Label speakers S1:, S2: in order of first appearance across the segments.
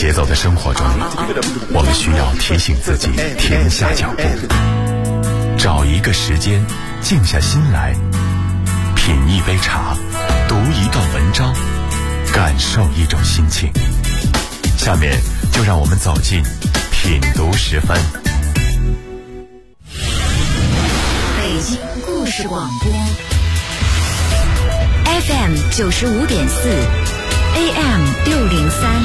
S1: 节奏的生活中，我们需要提醒自己停下脚步，找一个时间静下心来，品一杯茶，读一段文章，感受一种心情。下面就让我们走进品读10分。
S2: 北京故事广播 FM 95.4 AM 603，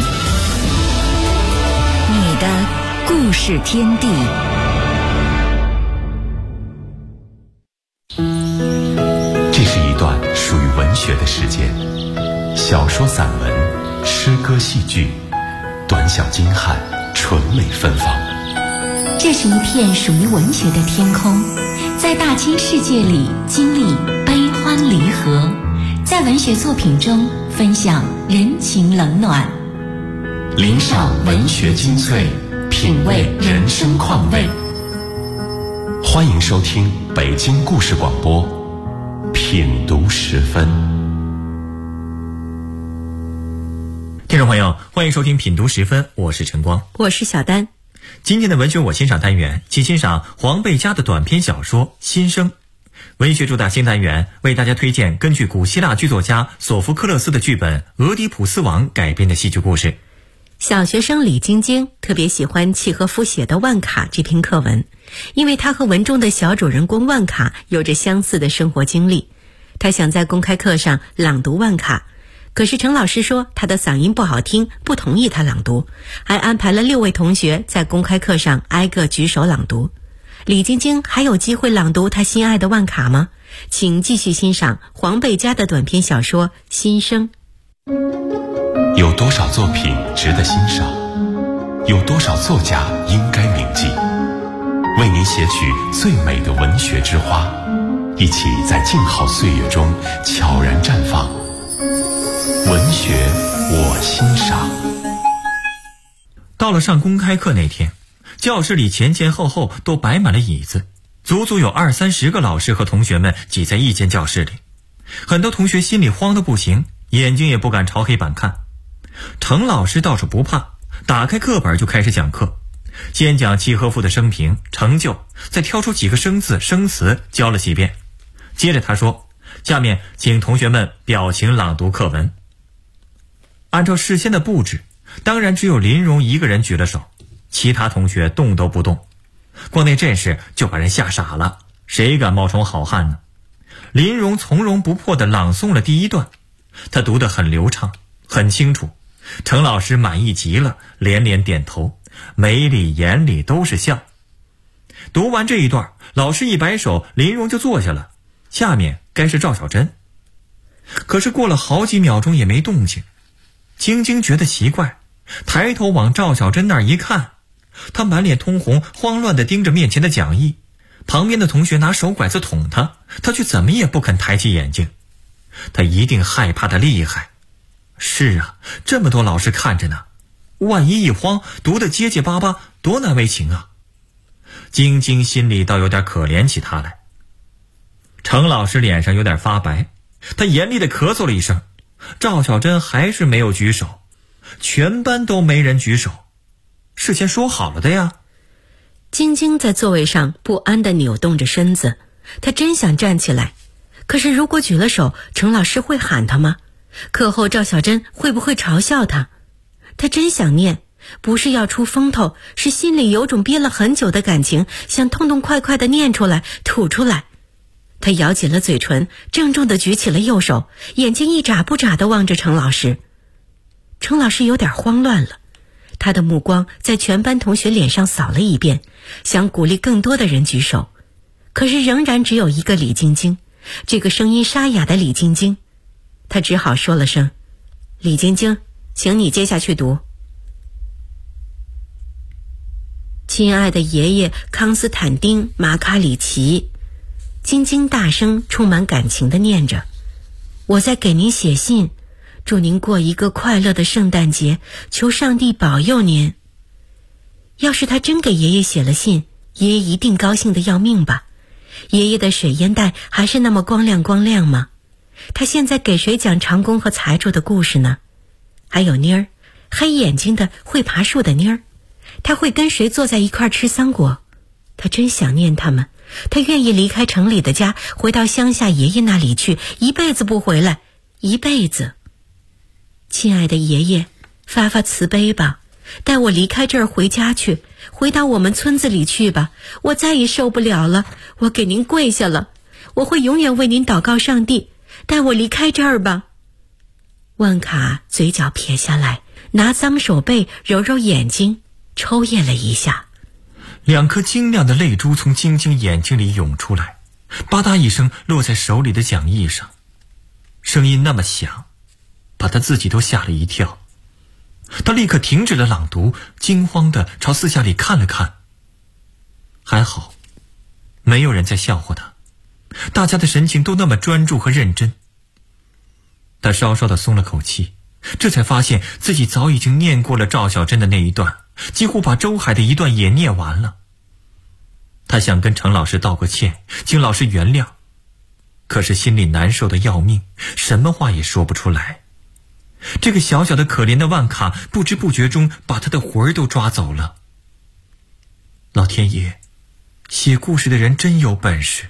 S2: 你的故事天地。
S1: 这是一段属于文学的时间，小说、散文、诗歌、戏剧，短小精悍，纯美芬芳。
S2: 这是一片属于文学的天空，在大千世界里经历悲欢离合，在文学作品中分享人情冷暖，
S1: 领赏文学精粹，品味人生况味。欢迎收听北京故事广播品读10分。
S3: 听众朋友，欢迎收听品读10分，我是陈光，
S2: 我是小丹。
S3: 今天的文学我欣赏单元，请欣赏黄贝佳的短篇小说《新生》。文学主打新单元为大家推荐根据古希腊剧作家索福克勒斯的剧本《俄狄浦斯王》改编的戏剧故事。
S4: 小学生李晶晶特别喜欢契诃夫写的《万卡》这篇课文，因为他和文中的小主人公万卡有着相似的生活经历。他想在公开课上朗读《万卡》，可是陈老师说他的嗓音不好听，不同意他朗读，还安排了6位同学在公开课上挨个举手朗读。李晶晶还有机会朗读他心爱的万卡吗？请继续欣赏黄贝佳的短篇小说《新生》。
S1: 有多少作品值得欣赏？有多少作家应该铭记？为您写取最美的文学之花，一起在静好岁月中悄然绽放。文学我欣赏。
S3: 到了上公开课那天，教室里前前后后都摆满了椅子，足足有20-30个老师和同学们挤在一间教室里。很多同学心里慌得不行，眼睛也不敢朝黑板看。程老师倒是不怕，打开课本就开始讲课，先讲契诃夫的生平成就，再挑出几个生字生词教了几遍。接着他说，下面请同学们表情朗读课文。按照事先的布置，当然只有林荣一个人举了手，其他同学动都不动。光那阵势就把人吓傻了，谁敢冒充好汉呢？林荣从容不迫地朗诵了第一段，他读得很流畅，很清楚。程老师满意极了，连连点头，眉里眼里都是笑。读完这一段，老师一摆手，林荣就坐下了。下面该是赵小珍。可是过了好几秒钟也没动静。晶晶觉得奇怪，抬头往赵小珍那儿一看，她满脸通红，慌乱地盯着面前的讲义。旁边的同学拿手拐子捅她，她却怎么也不肯抬起眼睛。她一定害怕得厉害。是啊，这么多老师看着呢，万一一慌，读得结结巴巴，多难为情啊。晶晶心里倒有点可怜起她来。程老师脸上有点发白，他严厉地咳嗽了一声。赵小珍还是没有举手，全班都没人举手，事先说好了的呀。
S4: 晶晶在座位上不安地扭动着身子，她真想站起来，可是如果举了手，程老师会喊她吗？课后赵小珍会不会嘲笑她？她真想念，不是要出风头，是心里有种憋了很久的感情，想痛痛快快地念出来，吐出来。他咬紧了嘴唇，郑重地举起了右手，眼睛一眨不眨地望着程老师。程老师有点慌乱了，他的目光在全班同学脸上扫了一遍，想鼓励更多的人举手，可是仍然只有一个李晶晶，这个声音沙哑的李晶晶。他只好说了声：“李晶晶，请你接下去读。”亲爱的爷爷康斯坦丁·马卡里奇。晶晶大声充满感情地念着，我在给您写信，祝您过一个快乐的圣诞节，求上帝保佑您。要是他真给爷爷写了信，爷爷一定高兴得要命吧。爷爷的水烟袋还是那么光亮光亮吗？他现在给谁讲长工和财主的故事呢？还有妮儿， 黑眼睛的会爬树的妮儿，她会跟谁坐在一块吃桑果。她真想念他们，她愿意离开城里的家，回到乡下爷爷那里去，一辈子不回来，一辈子。亲爱的爷爷，发发慈悲吧，带我离开这儿回家去，回到我们村子里去吧，我再也受不了了，我给您跪下了，我会永远为您祷告上帝，带我离开这儿吧。万卡嘴角撇下来，拿脏手背揉揉眼睛，抽噎了一下。
S3: 2颗晶亮的泪珠从晶晶眼睛里涌出来，吧嗒一声落在手里的讲义上，声音那么响，把他自己都吓了一跳。他立刻停止了朗读，惊慌地朝四下里看了看。还好，没有人在笑话他，大家的神情都那么专注和认真。他稍稍地松了口气，这才发现自己早已经念过了赵小珍的那一段，几乎把周海的一段也念完了。他想跟程老师道个歉，请老师原谅，可是心里难受的要命，什么话也说不出来。这个小小的可怜的万卡不知不觉中把他的魂儿都抓走了。老天爷，写故事的人真有本事。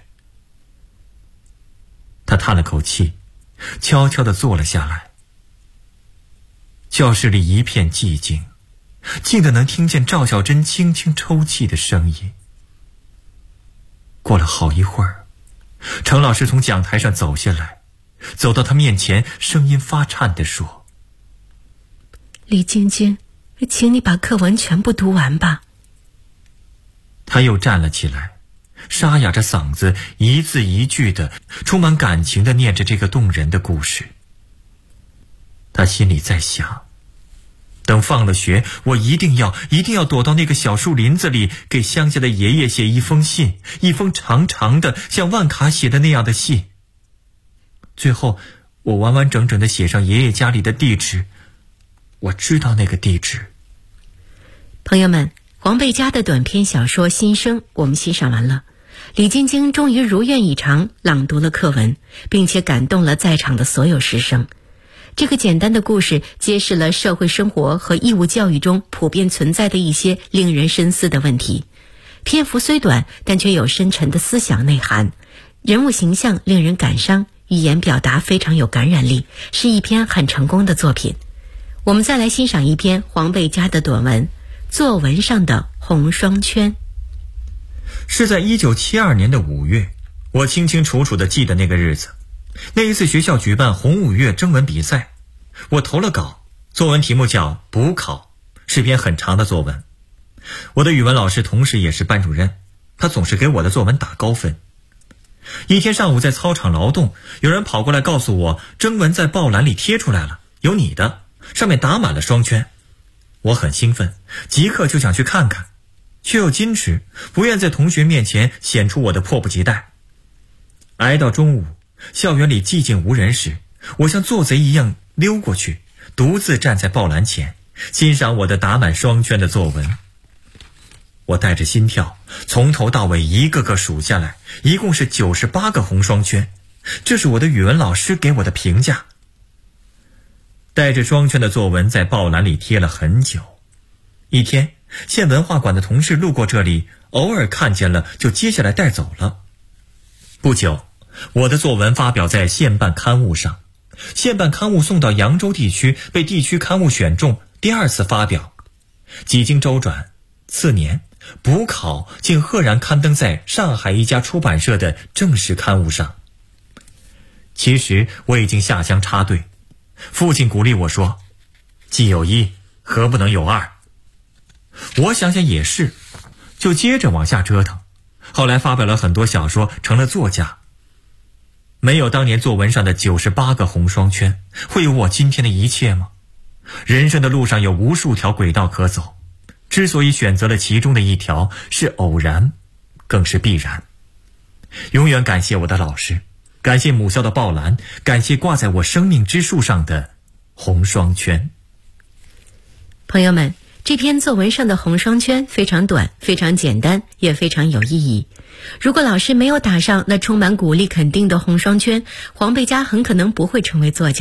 S3: 他叹了口气，悄悄地坐了下来。教室里一片寂静，静得能听见赵小珍轻轻抽泣的声音。过了好一会儿，程老师从讲台上走下来，走到他面前，声音发颤地说：
S4: 李晶晶，请你把课文全部读完吧。
S3: 他又站了起来，沙哑着嗓子，一字一句的充满感情的念着这个动人的故事。他心里在想，等放了学，我一定要躲到那个小树林子里，给乡下的爷爷写一封信，一封长长的像万卡写的那样的信。最后我完完整整的写上爷爷家里的地址，我知道那个地址。
S4: 朋友们，黄贝佳的短篇小说《新生》我们欣赏完了。李晶晶终于如愿以偿朗读了课文，并且感动了在场的所有师生。这个简单的故事揭示了社会生活和义务教育中普遍存在的一些令人深思的问题。篇幅虽短，但却有深沉的思想内涵，人物形象令人感伤，语言表达非常有感染力，是一篇很成功的作品。我们再来欣赏一篇黄贝佳的短文《作文上的红双圈》。
S3: 是在1972年的5月，我清清楚楚地记得那个日子。那一次学校举办红五月征文比赛，我投了稿，作文题目叫补考，是篇很长的作文。我的语文老师同时也是班主任，他总是给我的作文打高分。一天上午在操场劳动，有人跑过来告诉我，征文在报栏里贴出来了，有你的，上面打满了双圈。我很兴奋，即刻就想去看看，却又矜持，不愿在同学面前显出我的迫不及待。挨到中午，校园里寂静无人时，我像做贼一样溜过去，独自站在报栏前，欣赏我的打满双圈的作文。我带着心跳，从头到尾一个个数下来，一共是98个红双圈，这是我的语文老师给我的评价。带着双圈的作文在报栏里贴了很久。一天，县文化馆的同事路过这里，偶尔看见了就接下来带走了。不久，我的作文发表在县办刊物上，县办刊物送到扬州地区，被地区刊物选中，第2次发表。几经周转，次年补考竟赫然刊登在上海一家出版社的正式刊物上。其实我已经下乡插队，父亲鼓励我说，既有一，何不能有二？我想想也是，就接着往下折腾。后来发表了很多小说，成了作家。没有当年作文上的98个红双圈，会有我今天的一切吗？人生的路上有无数条轨道可走，之所以选择了其中的一条，是偶然，更是必然。永远感谢我的老师，感谢母校的报栏，感谢挂在我生命之树上的红双圈。
S4: 朋友们，这篇作文上的红双圈非常短，非常简单，也非常有意义。如果老师没有打上那充满鼓励肯定的红双圈，黄贝佳很可能不会成为作家。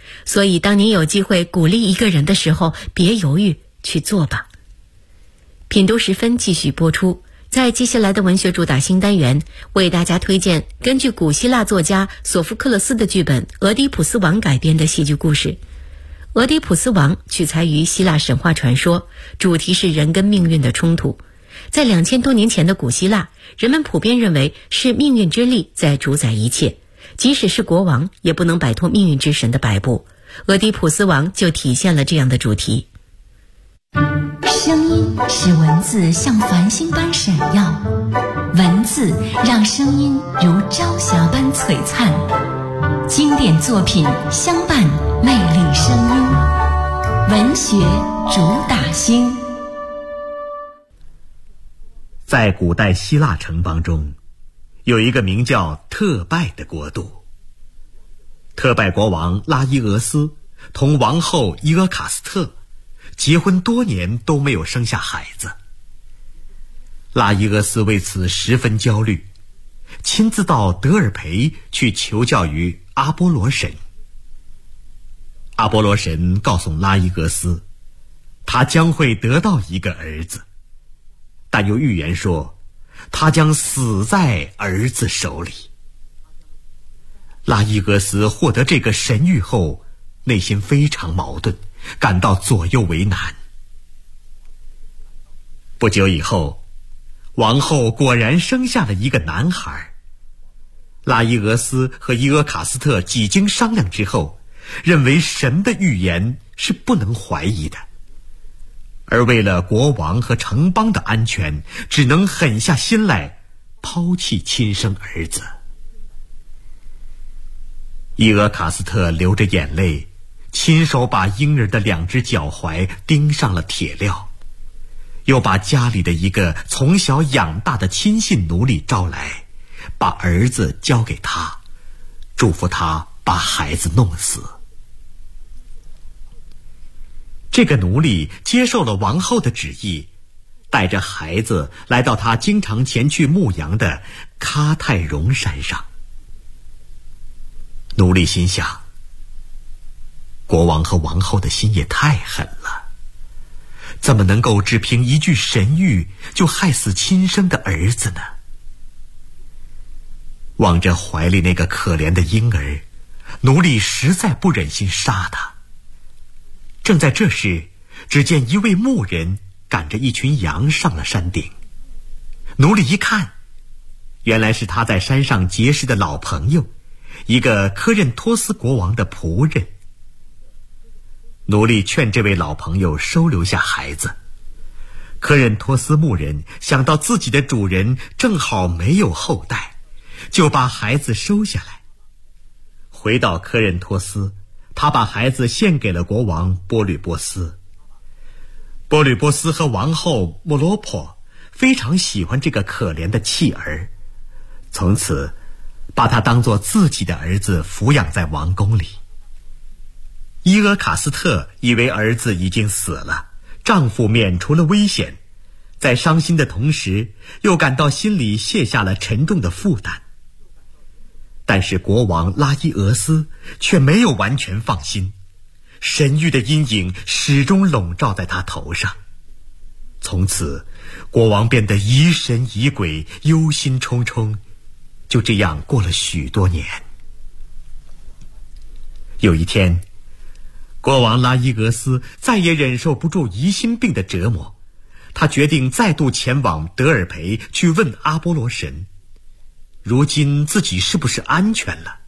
S4: 所以当你有机会鼓励一个人的时候，别犹豫，去做吧。品读时分继续播出，在接下来的文学主打新单元，为大家推荐根据古希腊作家索福克勒斯的剧本《俄狄浦斯王》改编的戏剧故事。俄狄浦斯王取材于希腊神话传说，主题是人跟命运的冲突。在2000多年前的古希腊，人们普遍认为是命运之力在主宰一切，即使是国王也不能摆脱命运之神的摆布。俄狄浦斯王就体现了这样的主题。
S2: 声音使文字像繁星般闪耀，文字让声音如朝霞般璀璨。经典作品相伴魅力声音，文学主打星。
S5: 在古代希腊城邦中，有一个名叫特拜的国度。特拜国王拉伊俄斯同王后伊俄卡斯特结婚多年都没有生下孩子。拉伊俄斯为此十分焦虑，亲自到德尔培去求教于阿波罗神。阿波罗神告诉拉伊俄斯，他将会得到一个儿子，但又预言说他将死在儿子手里。拉伊俄斯获得这个神谕后，内心非常矛盾，感到左右为难。不久以后，王后果然生下了一个男孩。拉伊俄斯和伊俄卡斯特几经商量之后，认为神的预言是不能怀疑的，而为了国王和城邦的安全，只能狠下心来抛弃亲生儿子。伊俄卡斯特流着眼泪，亲手把婴儿的2只脚踝钉上了铁镣，又把家里的一个从小养大的亲信奴隶招来，把儿子交给他，嘱咐他把孩子弄死。这个奴隶接受了王后的旨意，带着孩子来到他经常前去牧羊的喀泰荣山上。奴隶心想，国王和王后的心也太狠了，怎么能够只凭一句神谕就害死亲生的儿子呢？望着怀里那个可怜的婴儿，奴隶实在不忍心杀他。正在这时，只见一位牧人赶着一群羊上了山顶。奴隶一看，原来是他在山上结识的老朋友，一个科任托斯国王的仆人。奴隶劝这位老朋友收留下孩子。科任托斯牧人想到自己的主人正好没有后代，就把孩子收下来。回到科任托斯，他把孩子献给了国王波吕波斯。波吕波斯和王后莫罗珀非常喜欢这个可怜的弃儿，从此把他当作自己的儿子抚养在王宫里。伊俄卡斯特以为儿子已经死了，丈夫免除了危险，在伤心的同时，又感到心里卸下了沉重的负担。但是国王拉伊俄斯却没有完全放心，神谕的阴影始终笼罩在他头上。从此，国王变得疑神疑鬼，忧心忡忡，就这样过了许多年。有一天，国王拉伊俄斯再也忍受不住疑心病的折磨，他决定再度前往德尔培去问阿波罗神，如今自己是不是安全了。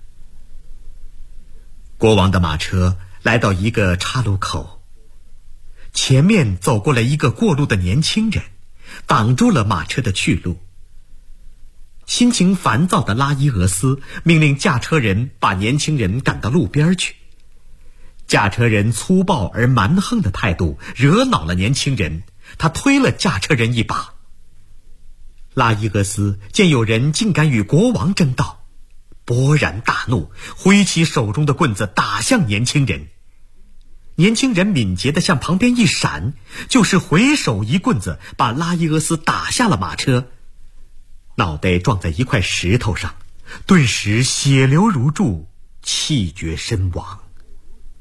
S5: 国王的马车来到一个岔路口，前面走过来一个过路的年轻人，挡住了马车的去路。心情烦躁的拉伊俄斯命令驾车人把年轻人赶到路边去。驾车人粗暴而蛮横的态度惹恼了年轻人，他推了驾车人一把。拉伊俄斯见有人竟敢与国王争道，勃然大怒，挥起手中的棍子打向年轻人。年轻人敏捷地向旁边一闪，就是回手一棍子把拉伊俄斯打下了马车，脑袋撞在一块石头上，顿时血流如注，气绝身亡。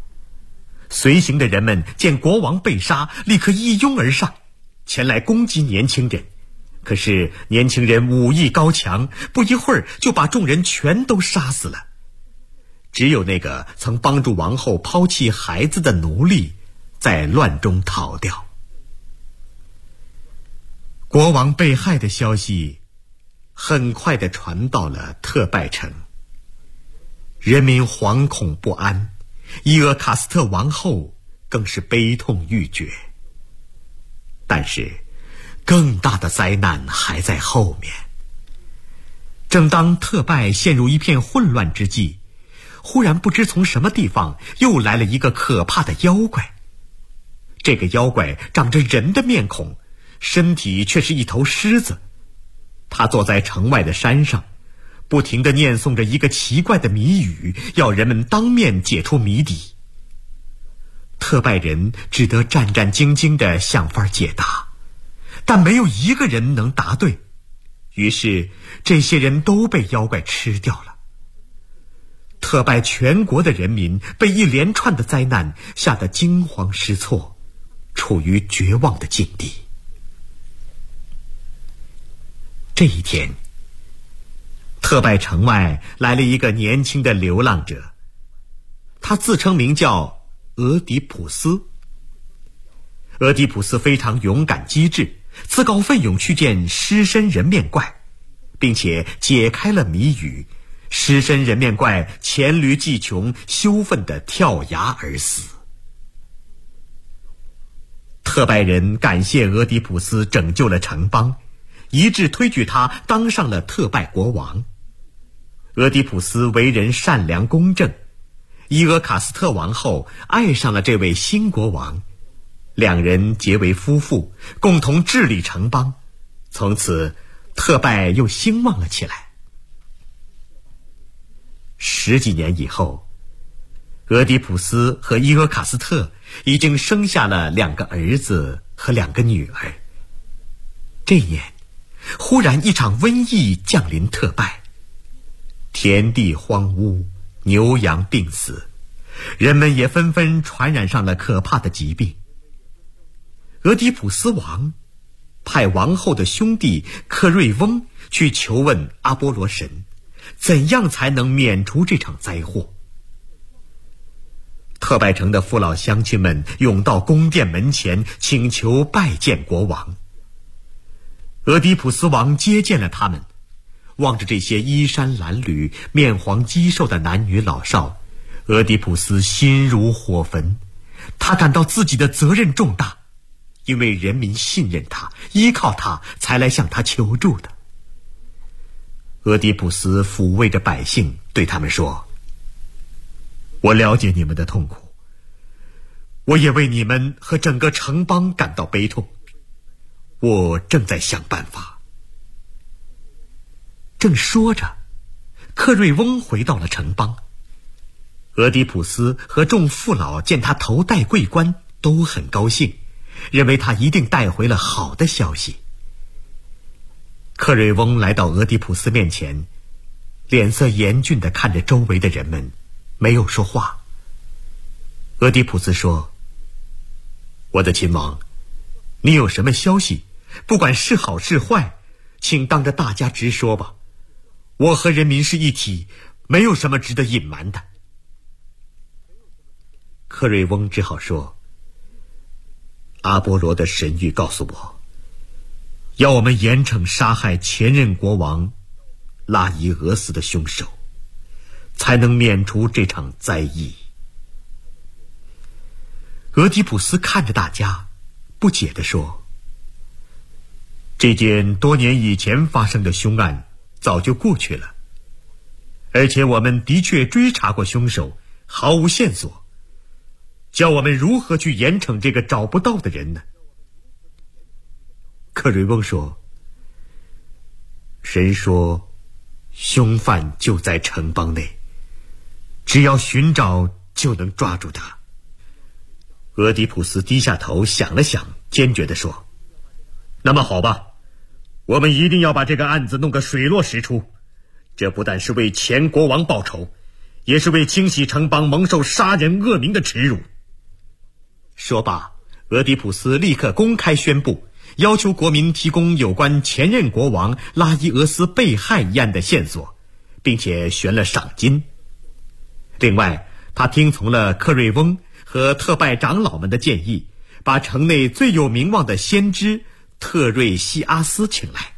S5: 随行的人们见国王被杀，立刻一拥而上，前来攻击年轻人。可是年轻人武艺高强，不一会儿就把众人全都杀死了。只有那个曾帮助王后抛弃孩子的奴隶在乱中逃掉。国王被害的消息很快地传到了特拜城，人民惶恐不安，伊俄卡斯特王后更是悲痛欲绝。但是更大的灾难还在后面。正当特拜陷入一片混乱之际，忽然不知从什么地方又来了一个可怕的妖怪。这个妖怪长着人的面孔，身体却是一头狮子。他坐在城外的山上，不停地念诵着一个奇怪的谜语，要人们当面解出谜底。特拜人只得战战兢兢地想法解答，但没有一个人能答对。于是这些人都被妖怪吃掉了。特拜全国的人民被一连串的灾难吓得惊慌失措，处于绝望的境地。这一天，特拜城外来了一个年轻的流浪者，他自称名叫俄狄浦斯。俄狄浦斯非常勇敢机智，自告奋勇去见狮身人面怪，并且解开了谜语。狮身人面怪黔驴技穷，羞愤地跳崖而死。特拜人感谢俄狄浦斯拯救了城邦，一致推举他当上了特拜国王。俄狄浦斯为人善良公正，伊俄卡斯特王后爱上了这位新国王，两人结为夫妇，共同治理城邦。从此特拜又兴旺了起来。10几年以后，俄狄浦斯和伊俄卡斯特已经生下了2个儿子和2个女儿。这一年，忽然一场瘟疫降临特拜，田地荒芜，牛羊病死，人们也纷纷传染上了可怕的疾病。俄狄浦斯王派王后的兄弟克瑞翁去求问阿波罗神，怎样才能免除这场灾祸。特拜城的父老乡亲们涌到宫殿门前，请求拜见国王。俄狄浦斯王接见了他们，望着这些衣衫褴褛、面黄肌瘦的男女老少，俄狄浦斯心如火焚。他感到自己的责任重大，因为人民信任他，依靠他才来向他求助的。俄狄浦斯抚慰着百姓，对他们说：我了解你们的痛苦，我也为你们和整个城邦感到悲痛，我正在想办法。正说着，克瑞翁回到了城邦。俄狄浦斯和众父老见他头戴桂冠，都很高兴，认为他一定带回了好的消息。克瑞翁来到俄狄浦斯面前，脸色严峻地看着周围的人们，没有说话。俄狄浦斯说：我的亲王，你有什么消息，不管是好是坏，请当着大家直说吧。我和人民是一体，没有什么值得隐瞒的。克瑞翁只好说：阿波罗的神谕告诉我，要我们严惩杀害前任国王拉伊俄斯的凶手，才能免除这场灾疫。俄狄浦斯看着大家，不解地说：这件多年以前发生的凶案早就过去了，而且我们的确追查过凶手，毫无线索，叫我们如何去严惩这个找不到的人呢？克瑞翁说：神说凶犯就在城邦内，只要寻找就能抓住他。俄狄浦斯低下头想了想，坚决地说：那么好吧，我们一定要把这个案子弄个水落石出，这不但是为前国王报仇，也是为清洗城邦蒙受杀人恶名的耻辱。 说罢，俄狄浦斯立刻公开宣布，要求国民提供有关前任国王拉伊俄斯被害一案的线索，并且悬了赏金。另外，他听从了克瑞翁和特拜长老们的建议，把城内最有名望的先知特瑞西阿斯请来。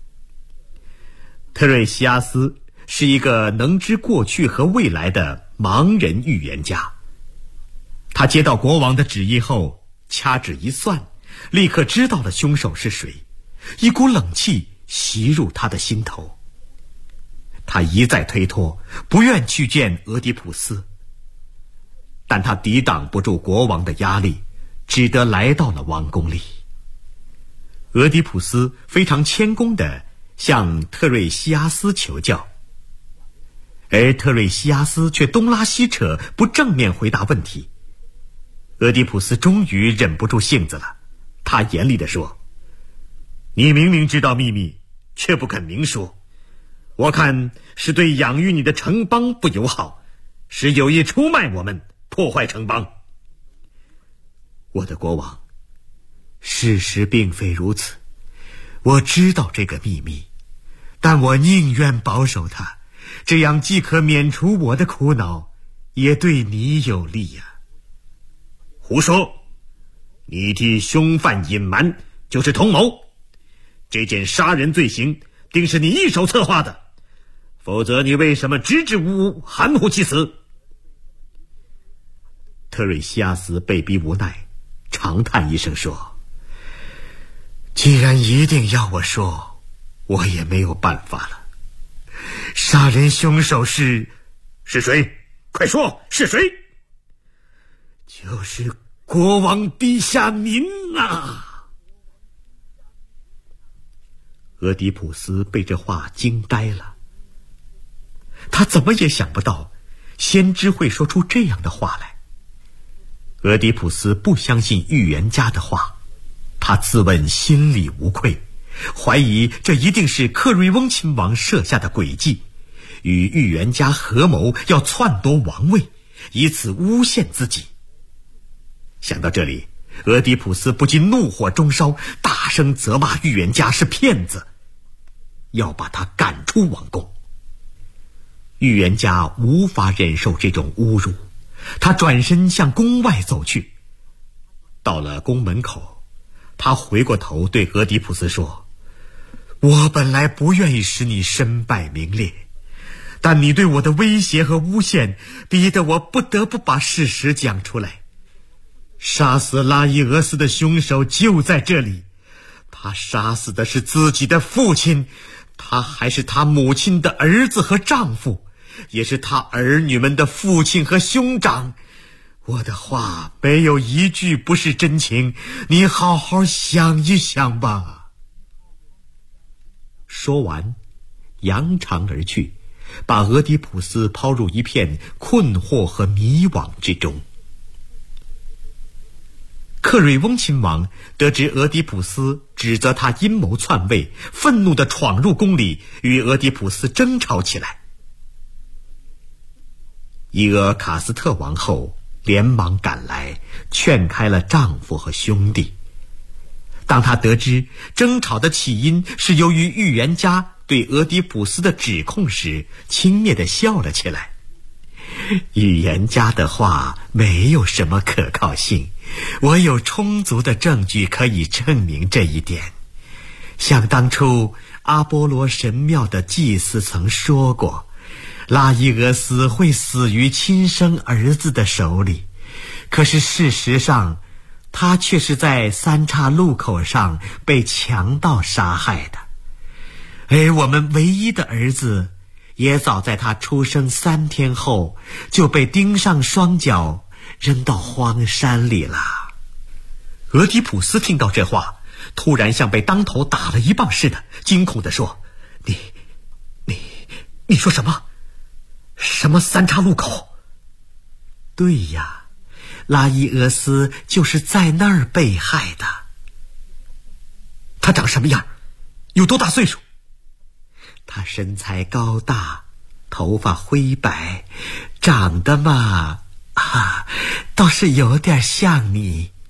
S5: 特瑞西阿斯是一个能知过去和未来的盲人预言家。他接到国王的旨意后，掐指一算，立刻知道了凶手是谁，一股冷气袭入他的心头。他一再推脱，不愿去见俄狄浦斯，但他抵挡不住国王的压力，只得来到了王宫里。俄狄浦斯非常谦恭地向特瑞西阿斯求教，而特瑞西阿斯却东拉西扯，不正面回答问题。俄狄浦斯终于忍不住性子了，他严厉地说：“你明明知道秘密，却不肯明说，我看是对养育你的城邦不友好，是有意出卖我们，破坏城邦。”我的国王，事实并非如此，我知道这个秘密，但我宁愿保守它，这样既可免除我的苦恼，也对你有利呀。胡说！你替凶犯隐瞒就是同谋，这件杀人罪行定是你一手策划的，否则你为什么支支吾吾，含糊其辞？特瑞西阿斯被逼无奈，长叹一声说：“既然一定要我说，我也没有办法了。杀人凶手是谁？快说，是谁？”“就是国王陛下您啊！”俄狄浦斯被这话惊呆了，他怎么也想不到先知会说出这样的话来。俄狄浦斯不相信预言家的话，他自问心里无愧，怀疑这一定是克瑞翁亲王设下的诡计，与预言家合谋要篡夺王位，以此诬陷自己。想到这里，俄狄浦斯不禁怒火中烧，大声责骂预言家是骗子，要把他赶出王宫。预言家无法忍受这种侮辱，他转身向宫外走去。到了宫门口，他回过头对俄狄浦斯说：“我本来不愿意使你身败名裂，但你对我的威胁和诬陷，逼得我不得不把事实讲出来。杀死拉伊俄斯的凶手就在这里，他杀死的是自己的父亲，他还是他母亲的儿子和丈夫，也是他儿女们的父亲和兄长。我的话没有一句不是真情，你好好想一想吧。”说完，扬长而去，把俄狄浦斯抛入一片困惑和迷惘之中。克瑞翁亲王得知俄狄浦斯指责他阴谋篡位，愤怒地闯入宫里，与俄狄浦斯争吵起来。伊俄卡斯特王后连忙赶来，劝开了丈夫和兄弟。当她得知争吵的起因是由于预言家对俄狄浦斯的指控时，轻蔑地笑了起来。预言家的话没有什么可靠性，我有充足的证据可以证明这一点。像当初阿波罗神庙的祭司曾说过，拉伊俄斯会死于亲生儿子的手里，可是事实上他却是在三岔路口上被强盗杀害的，而我们唯一的儿子也早在他出生3天后就被钉上双脚，扔到荒山里了。俄狄浦斯听到这话，突然像被当头打了一棒似的，惊恐地说：“你说什么？什么三岔路口？”“对呀，拉伊俄斯就是在那儿被害的。”“他长什么样？有多大岁数？”“他身材高大，头发灰白，长得嘛，倒是有点像你。”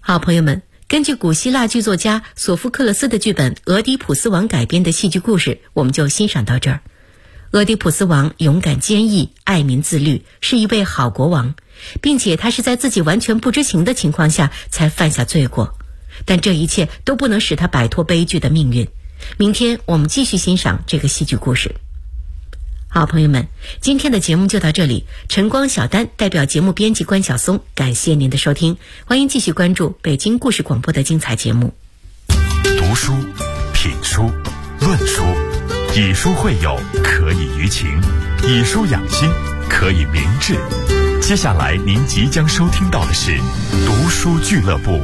S4: 好朋友们，根据古希腊剧作家索福克勒斯的剧本《俄狄浦斯王》改编的戏剧故事，我们就欣赏到这儿。俄狄浦斯王勇敢坚毅，爱民自律，是一位好国王，并且他是在自己完全不知情的情况下才犯下罪过，但这一切都不能使他摆脱悲剧的命运。明天我们继续欣赏这个戏剧故事。好朋友们，今天的节目就到这里，晨光小丹代表节目编辑关晓松，感谢您的收听，欢迎继续关注北京故事广播的精彩节目。
S1: 读书、品书、论书，以书会友，可以娱情；以书养心，可以明志。接下来您即将收听到的是读书俱乐部。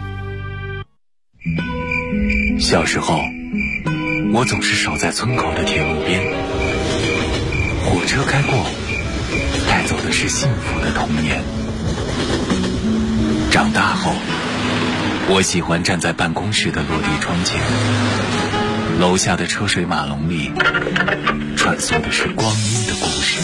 S6: 小时候，我总是守在村口的铁路边，火车开过，带走的是幸福的童年。长大后，我喜欢站在办公室的落地窗前，楼下的车水马龙里穿梭的是光阴的故事。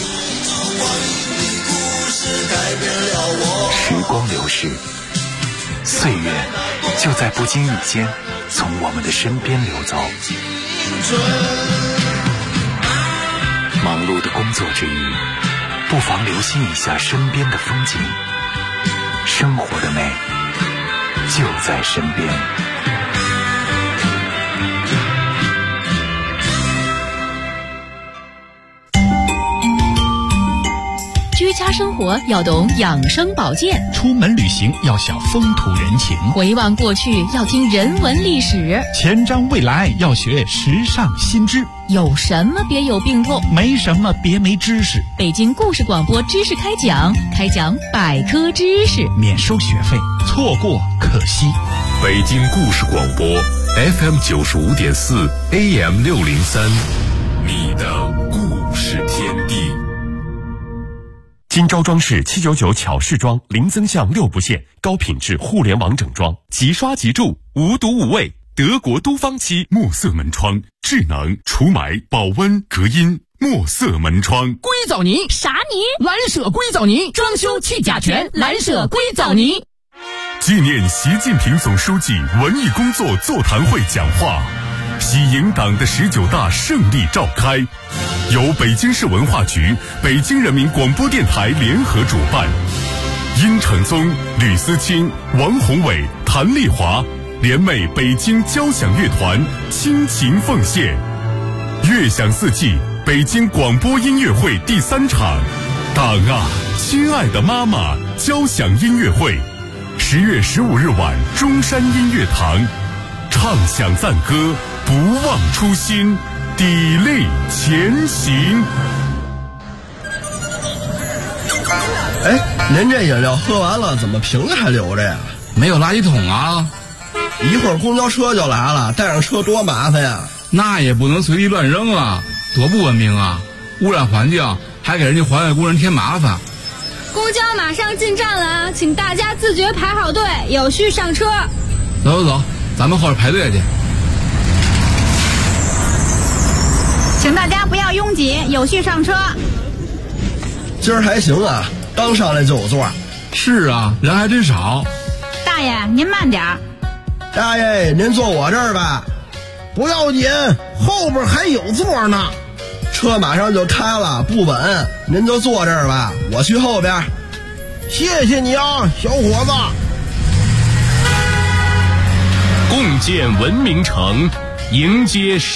S6: 时光流逝，岁月就在不经意间从我们的身边流走。忙碌的工作之余，不妨留心一下身边的风景，生活的美就在身边。
S7: 居家生活要懂养生保健，
S8: 出门旅行要晓风土人情，
S7: 回望过去要听人文历史，
S8: 前瞻未来要学时尚新知。
S7: 有什么别有病痛，
S8: 没什么别没知识。
S7: 北京故事广播知识开讲百科知识，
S8: 免收学费，错过可惜。
S1: 北京故事广播 FM 95.4 AM 603，你的故事天地。金招装饰799巧饰装，零增项6不限，高品质互联网整装，即刷即住，无毒无味。德国都方漆墨色门窗，智能除霾保温隔音墨色门窗。
S8: 硅藻泥
S7: 啥泥？
S8: 蓝舍硅藻泥，装修去甲醛，蓝舍硅藻泥。
S1: 纪念习近平总书记文艺工作座谈会讲话，喜迎党的19大胜利召开，由北京市文化局、北京人民广播电台联合主办，殷承宗、吕思清、王宏伟、谭丽华联袂北京交响乐团倾情奉献，乐享四季北京广播音乐会第3场，党啊，亲爱的妈妈交响音乐会，10月15日晚中山音乐堂，唱响赞歌，不忘初心，砥砺前行。
S9: 哎，您这饮料喝完了，怎么瓶子还留着呀？
S10: 没有垃圾桶啊。
S9: 一会儿公交车就来了，带上车多麻烦呀。
S10: 那也不能随地乱扔啊，多不文明啊，污染环境，还给人家环卫工人添麻烦。
S11: 公交马上进站了，请大家自觉排好队，有序上车。
S10: 走，咱们后边排队去。
S11: 请大家不要拥挤，有序上车。
S9: 今儿还行啊，刚上来就有座。
S10: 是啊，人还真少。
S11: 大爷，您慢点儿。
S9: 大爷，您坐我这儿吧。不要紧，后边还有座呢。车马上就开了，不稳，您就坐这儿吧，我去后边。谢谢你啊，小伙子。
S1: 共建文明城，迎接